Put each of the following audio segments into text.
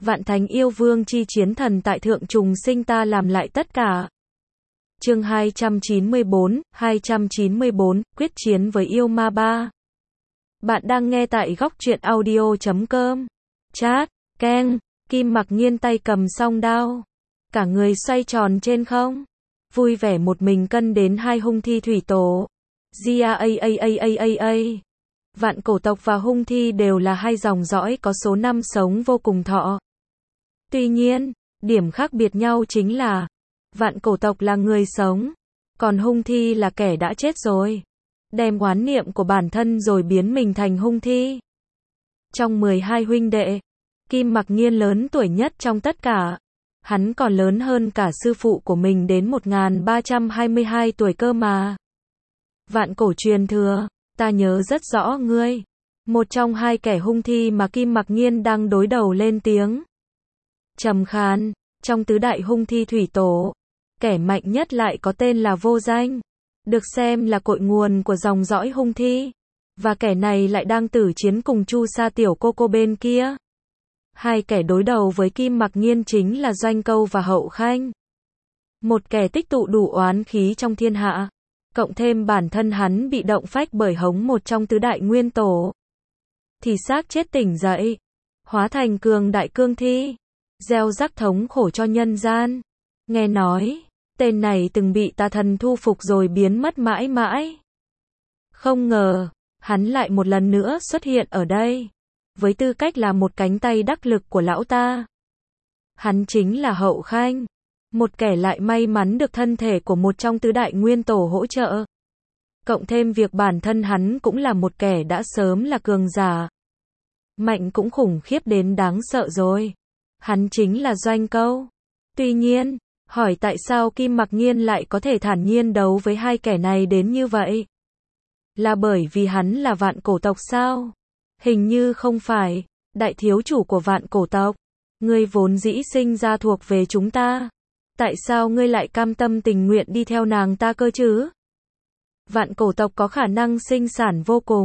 Vạn thánh yêu vương chi chiến thần tại thượng trùng sinh ta làm lại tất cả. Chương 294, quyết chiến với yêu ma 3. Bạn đang nghe tại góc truyện audio.com. Chat, keng, Kim Mặc Nhiên tay cầm song đao, cả người xoay tròn trên không, vui vẻ một mình cân đến hai hung thi thủy tổ. Vạn cổ tộc và hung thi đều là hai dòng dõi có số năm sống vô cùng thọ. Tuy nhiên, điểm khác biệt nhau chính là vạn cổ tộc là người sống, còn hung thi là kẻ đã chết rồi, đem oán niệm của bản thân rồi biến mình thành hung thi. Trong 12 huynh đệ, Kim Mặc Nhiên lớn tuổi nhất trong tất cả. Hắn còn lớn hơn cả sư phụ của mình đến 1322 tuổi cơ mà. Vạn cổ truyền thừa, ta nhớ rất rõ ngươi. Một trong hai kẻ hung thi mà Kim Mặc Nhiên đang đối đầu lên tiếng trầm khàn. Trong tứ đại hung thi thủy tổ, kẻ mạnh nhất lại có tên là Vô Danh, được xem là cội nguồn của dòng dõi hung thi. Và kẻ này lại đang tử chiến cùng Chu Sa tiểu cô bên kia. Hai kẻ đối đầu với Kim Mặc Nhiên chính là Doanh Câu và Hậu Khanh. Một kẻ tích tụ đủ oán khí trong thiên hạ, cộng thêm bản thân hắn bị động phách bởi hống một trong tứ đại nguyên tổ, thì xác chết tỉnh dậy, hóa thành cường đại cương thi, gieo rắc thống khổ cho nhân gian. Nghe nói, tên này từng bị tà thần thu phục rồi biến mất mãi mãi. Không ngờ, hắn lại một lần nữa xuất hiện ở đây, với tư cách là một cánh tay đắc lực của lão ta. Hắn chính là Hậu Khanh, một kẻ lại may mắn được thân thể của một trong tứ đại nguyên tổ hỗ trợ. Cộng thêm việc bản thân hắn cũng là một kẻ đã sớm là cường giả, mạnh cũng khủng khiếp đến đáng sợ rồi. Hắn chính là Doanh Câu. Tuy nhiên, hỏi tại sao Kim Mặc Nhiên lại có thể thản nhiên đấu với hai kẻ này đến như vậy? Là bởi vì hắn là vạn cổ tộc sao? Hình như không phải. Đại thiếu chủ của vạn cổ tộc, ngươi vốn dĩ sinh ra thuộc về chúng ta. Tại sao ngươi lại cam tâm tình nguyện đi theo nàng ta cơ chứ? Vạn cổ tộc có khả năng sinh sản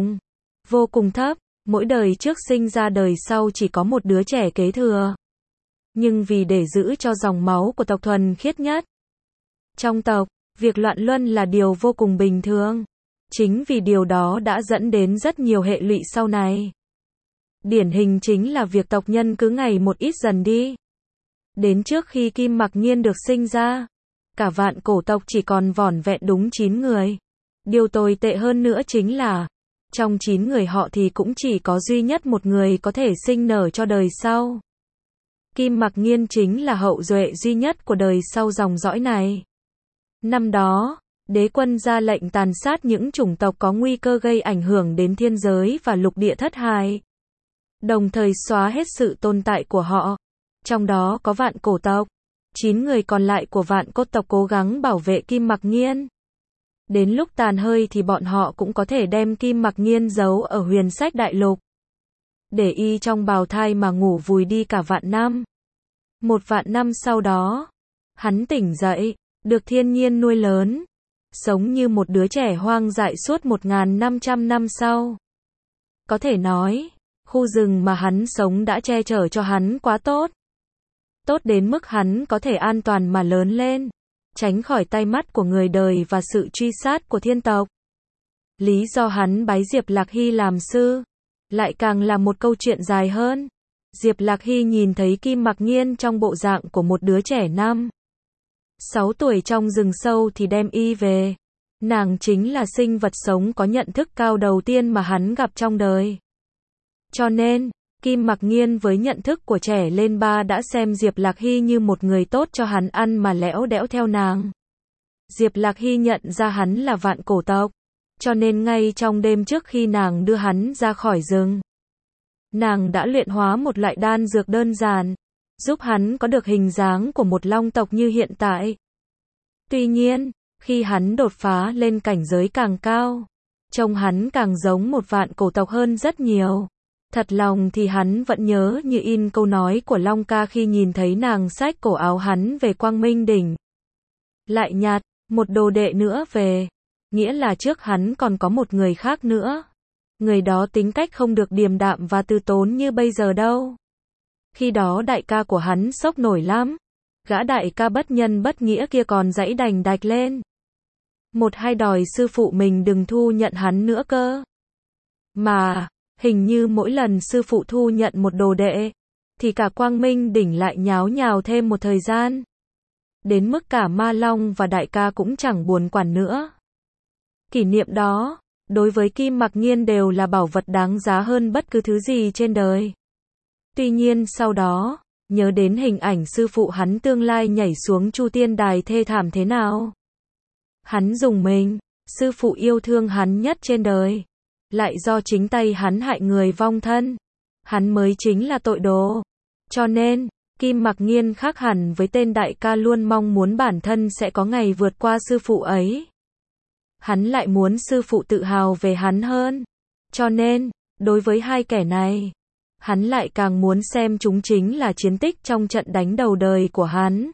vô cùng thấp. Mỗi đời trước sinh ra đời sau chỉ có một đứa trẻ kế thừa. Nhưng vì để giữ cho dòng máu của tộc thuần khiết nhất trong tộc, việc loạn luân là điều vô cùng bình thường. Chính vì điều đó đã dẫn đến rất nhiều hệ lụy sau này. Điển hình chính là việc tộc nhân cứ ngày một ít dần đi. Đến trước khi Kim Mặc Nhiên được sinh ra, cả vạn cổ tộc chỉ còn vỏn vẹn đúng 9 người. Điều tồi tệ hơn nữa chính là, trong 9 người họ thì cũng chỉ có duy nhất một người có thể sinh nở cho đời sau. Kim Mặc Nhiên chính là hậu duệ duy nhất của đời sau dòng dõi này. Năm đó, đế quân ra lệnh tàn sát những chủng tộc có nguy cơ gây ảnh hưởng đến thiên giới và lục địa thất hải, đồng thời xóa hết sự tồn tại của họ. Trong đó có vạn cổ tộc. 9 người còn lại của vạn cốt tộc cố gắng bảo vệ Kim Mặc Nhiên. Đến lúc tàn hơi thì bọn họ cũng có thể đem Kim Mặc Nhiên giấu ở huyền sách đại lục, để y trong bào thai mà ngủ vùi đi cả vạn năm. 1 vạn năm sau đó, hắn tỉnh dậy, được thiên nhiên nuôi lớn, sống như một đứa trẻ hoang dại suốt 1500 năm sau. Có thể nói, khu rừng mà hắn sống đã che chở cho hắn quá tốt. Tốt đến mức hắn có thể an toàn mà lớn lên, tránh khỏi tay mắt của người đời và sự truy sát của thiên tộc. Lý do hắn bái Diệp Lạc Hy làm sư, lại càng là một câu chuyện dài hơn. Diệp Lạc Hy nhìn thấy Kim Mặc Nhiên trong bộ dạng của một đứa trẻ 5-6 tuổi trong rừng sâu thì đem y về. Nàng chính là sinh vật sống có nhận thức cao đầu tiên mà hắn gặp trong đời. Cho nên, Kim Mặc Nhiên với nhận thức của trẻ lên 3 đã xem Diệp Lạc Hy như một người tốt cho hắn ăn mà lẽo đẽo theo nàng. Diệp Lạc Hy nhận ra hắn là vạn cổ tộc, cho nên ngay trong đêm trước khi nàng đưa hắn ra khỏi rừng, nàng đã luyện hóa một loại đan dược đơn giản, giúp hắn có được hình dáng của một long tộc như hiện tại. Tuy nhiên, khi hắn đột phá lên cảnh giới càng cao, trông hắn càng giống một vạn cổ tộc hơn rất nhiều. Thật lòng thì hắn vẫn nhớ như in câu nói của Long Ca khi nhìn thấy nàng xách cổ áo hắn về Quang Minh Đỉnh. Lại nhặt một đồ đệ nữa về, nghĩa là trước hắn còn có một người khác nữa. Người đó tính cách không được điềm đạm và từ tốn như bây giờ đâu. Khi đó đại ca của hắn sốc nổi lắm. Gã đại ca bất nhân bất nghĩa kia còn giãy đành đạch lên. Một hai đòi sư phụ mình đừng thu nhận hắn nữa cơ. Mà, hình như mỗi lần sư phụ thu nhận một đồ đệ, thì cả Quang Minh đỉnh lại nháo nhào thêm một thời gian. Đến mức cả Ma Long và đại ca cũng chẳng buồn quản nữa. Kỷ niệm đó, đối với Kim Mặc Nhiên đều là bảo vật đáng giá hơn bất cứ thứ gì trên đời. Tuy nhiên sau đó, nhớ đến hình ảnh sư phụ hắn tương lai nhảy xuống Chu Tiên Đài thê thảm thế nào. Hắn rùng mình, sư phụ yêu thương hắn nhất trên đời. Lại do chính tay hắn hại người vong thân. Hắn mới chính là tội đồ. Cho nên, Kim Mặc Nhiên khác hẳn với tên đại ca luôn mong muốn bản thân sẽ có ngày vượt qua sư phụ ấy. Hắn lại muốn sư phụ tự hào về hắn hơn. Cho nên, đối với hai kẻ này, hắn lại càng muốn xem chúng chính là chiến tích trong trận đánh đầu đời của hắn.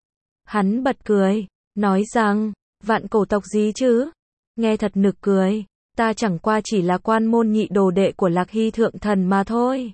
Hắn bật cười, nói rằng, vạn cổ tộc gì chứ? Nghe thật nực cười, ta chẳng qua chỉ là quan môn nhị đồ đệ của Lạc Hy thượng thần mà thôi.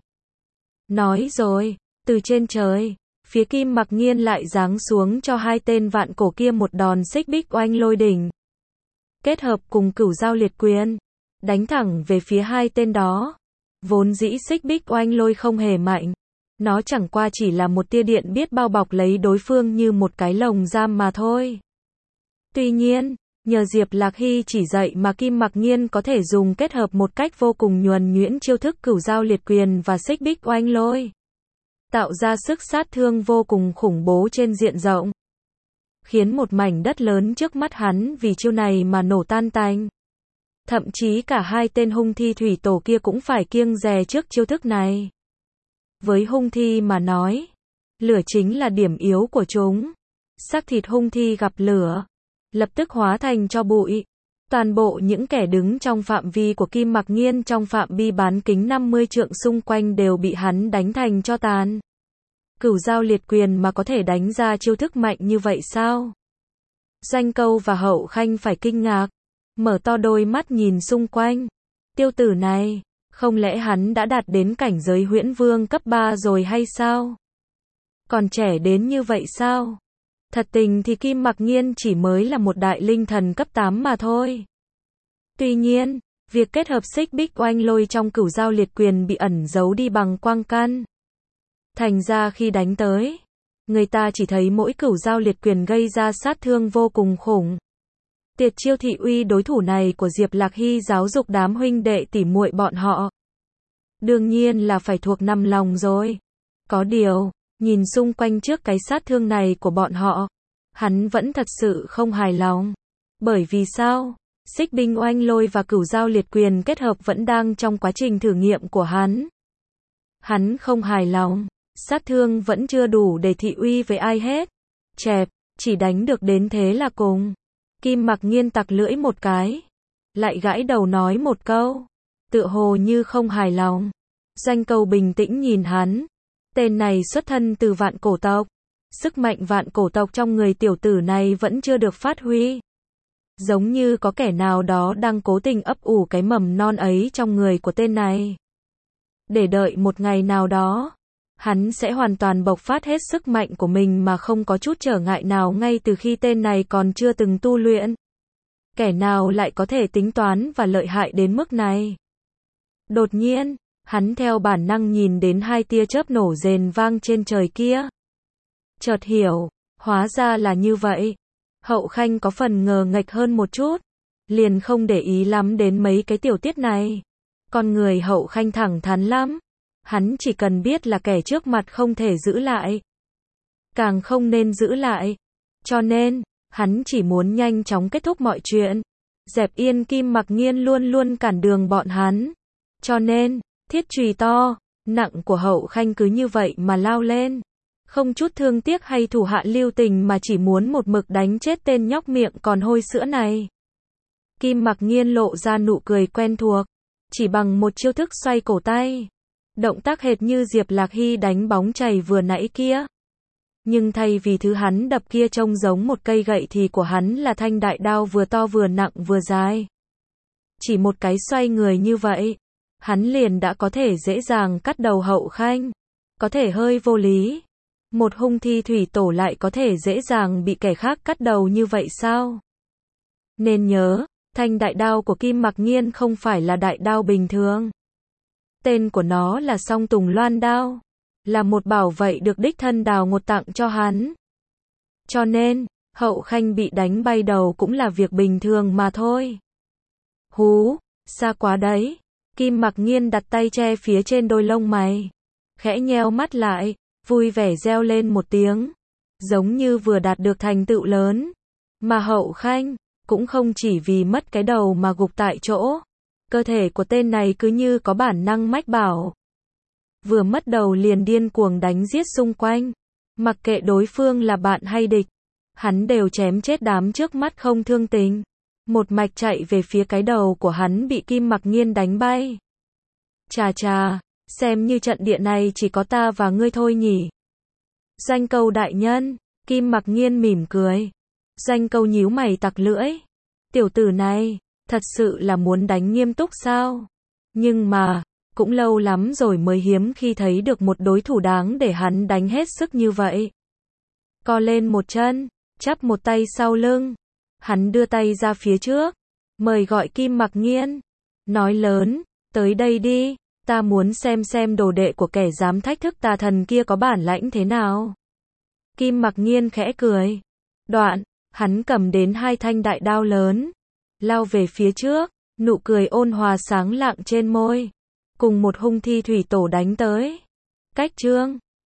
Nói rồi, từ trên trời, phía Kim Mặc Nhiên lại giáng xuống cho hai tên vạn cổ kia một đòn xích bích oanh lôi đỉnh. Kết hợp cùng cửu giao liệt quyền, đánh thẳng về phía hai tên đó. Vốn dĩ xích bích oanh lôi không hề mạnh. Nó chẳng qua chỉ là một tia điện biết bao bọc lấy đối phương như một cái lồng giam mà thôi. Tuy nhiên, nhờ Diệp Lạc Hy chỉ dạy mà Kim Mặc Nhiên có thể dùng kết hợp một cách vô cùng nhuần nhuyễn chiêu thức cửu giao liệt quyền và xích bích oanh lôi. Tạo ra sức sát thương vô cùng khủng bố trên diện rộng. Khiến một mảnh đất lớn trước mắt hắn vì chiêu này mà nổ tan tành. Thậm chí cả hai tên hung thi thủy tổ kia cũng phải kiêng dè trước chiêu thức này. Với hung thi mà nói, lửa chính là điểm yếu của chúng. Xác thịt hung thi gặp lửa, lập tức hóa thành tro bụi. Toàn bộ những kẻ đứng trong phạm vi của Kim Mặc Nhiên trong phạm vi bán kính 50 trượng xung quanh đều bị hắn đánh thành tro tàn. Cửu giao liệt quyền mà có thể đánh ra chiêu thức mạnh như vậy sao? Doanh Câu và Hậu Khanh phải kinh ngạc, mở to đôi mắt nhìn xung quanh. Tiêu tử này, không lẽ hắn đã đạt đến cảnh giới huyễn vương cấp 3 rồi hay sao? Còn trẻ đến như vậy sao? Thật tình thì Kim Mặc Nhiên chỉ mới là một đại linh thần cấp 8 mà thôi. Tuy nhiên, việc kết hợp xích bích oanh lôi trong cửu giao liệt quyền bị ẩn giấu đi bằng quang căn. Thành ra khi đánh tới, người ta chỉ thấy mỗi cửu giao liệt quyền gây ra sát thương vô cùng khủng. Tiệt chiêu thị uy đối thủ này của Diệp Lạc Hy giáo dục đám huynh đệ tỉ muội bọn họ. Đương nhiên là phải thuộc nằm lòng rồi. Có điều, nhìn xung quanh trước cái sát thương này của bọn họ, hắn vẫn thật sự không hài lòng. Bởi vì sao? Xích binh oanh lôi và cửu giao liệt quyền kết hợp vẫn đang trong quá trình thử nghiệm của hắn. Hắn không hài lòng, sát thương vẫn chưa đủ để thị uy với ai hết. Chẹp, chỉ đánh được đến thế là cùng. Kim Mặc Nhiên tặc lưỡi một cái, lại gãi đầu nói một câu, tựa hồ như không hài lòng. Doanh Câu bình tĩnh nhìn hắn. Tên này xuất thân từ vạn cổ tộc. Sức mạnh vạn cổ tộc trong người tiểu tử này vẫn chưa được phát huy. Giống như có kẻ nào đó đang cố tình ấp ủ cái mầm non ấy trong người của tên này. Để đợi một ngày nào đó, hắn sẽ hoàn toàn bộc phát hết sức mạnh của mình mà không có chút trở ngại nào ngay từ khi tên này còn chưa từng tu luyện. Kẻ nào lại có thể tính toán và lợi hại đến mức này? Đột nhiên, hắn theo bản năng nhìn đến hai tia chớp nổ rền vang trên trời kia. Chợt hiểu, hóa ra là như vậy. Hậu Khanh có phần ngờ nghệch hơn một chút, liền không để ý lắm đến mấy cái tiểu tiết này. Con người Hậu Khanh thẳng thắn lắm. Hắn chỉ cần biết là kẻ trước mặt không thể giữ lại, càng không nên giữ lại. Cho nên, hắn chỉ muốn nhanh chóng kết thúc mọi chuyện. Dẹp yên Kim Mặc Nhiên luôn luôn cản đường bọn hắn. Cho nên, thiết chùy to, nặng của Hậu Khanh cứ như vậy mà lao lên. Không chút thương tiếc hay thủ hạ lưu tình mà chỉ muốn một mực đánh chết tên nhóc miệng còn hôi sữa này. Kim Mặc Nhiên lộ ra nụ cười quen thuộc. Chỉ bằng một chiêu thức xoay cổ tay. Động tác hệt như Diệp Lạc Hy đánh bóng chày vừa nãy kia. Nhưng thay vì thứ hắn đập kia trông giống một cây gậy thì của hắn là thanh đại đao vừa to vừa nặng vừa dài. Chỉ một cái xoay người như vậy, hắn liền đã có thể dễ dàng cắt đầu Hậu Khanh. có thể hơi vô lý. Một hung thi thủy tổ lại có thể dễ dàng bị kẻ khác cắt đầu như vậy sao? Nên nhớ, thanh đại đao của Kim Mặc Nhiên không phải là đại đao bình thường. Tên của nó là Song Tùng Loan đao, là một bảo vậy được đích thân Đào Ngột tặng cho hắn. Cho nên, Hậu Khanh bị đánh bay đầu cũng là việc bình thường mà thôi. Hú, xa quá đấy. Kim Mặc Nhiên đặt tay che phía trên đôi lông mày, khẽ nheo mắt lại, vui vẻ reo lên một tiếng, giống như vừa đạt được thành tựu lớn. Mà Hậu Khanh cũng không chỉ vì mất cái đầu mà gục tại chỗ. Cơ thể của tên này cứ như có bản năng mách bảo. Vừa mất đầu liền điên cuồng đánh giết xung quanh. Mặc kệ đối phương là bạn hay địch, hắn đều chém chết đám trước mắt không thương tình. Một mạch chạy về phía cái đầu của hắn bị Kim Mặc Nhiên đánh bay. Chà chà, xem như trận địa này chỉ có ta và ngươi thôi nhỉ. Doanh Câu đại nhân, Kim Mặc Nhiên mỉm cười. Doanh Câu nhíu mày tặc lưỡi. Tiểu tử này, thật sự là muốn đánh nghiêm túc sao? Nhưng mà, cũng lâu lắm rồi mới hiếm khi thấy được một đối thủ đáng để hắn đánh hết sức như vậy. Co lên một chân, chắp một tay sau lưng. Hắn đưa tay ra phía trước, mời gọi Kim Mặc Nhiên. Nói lớn, tới đây đi, ta muốn xem đồ đệ của kẻ dám thách thức tà thần kia có bản lãnh thế nào. Kim Mặc Nhiên khẽ cười. Đoạn, hắn cầm đến hai thanh đại đao lớn, lao về phía trước, nụ cười ôn hòa sáng lạng trên môi. Cùng một hung thi thủy tổ đánh tới. Cách chương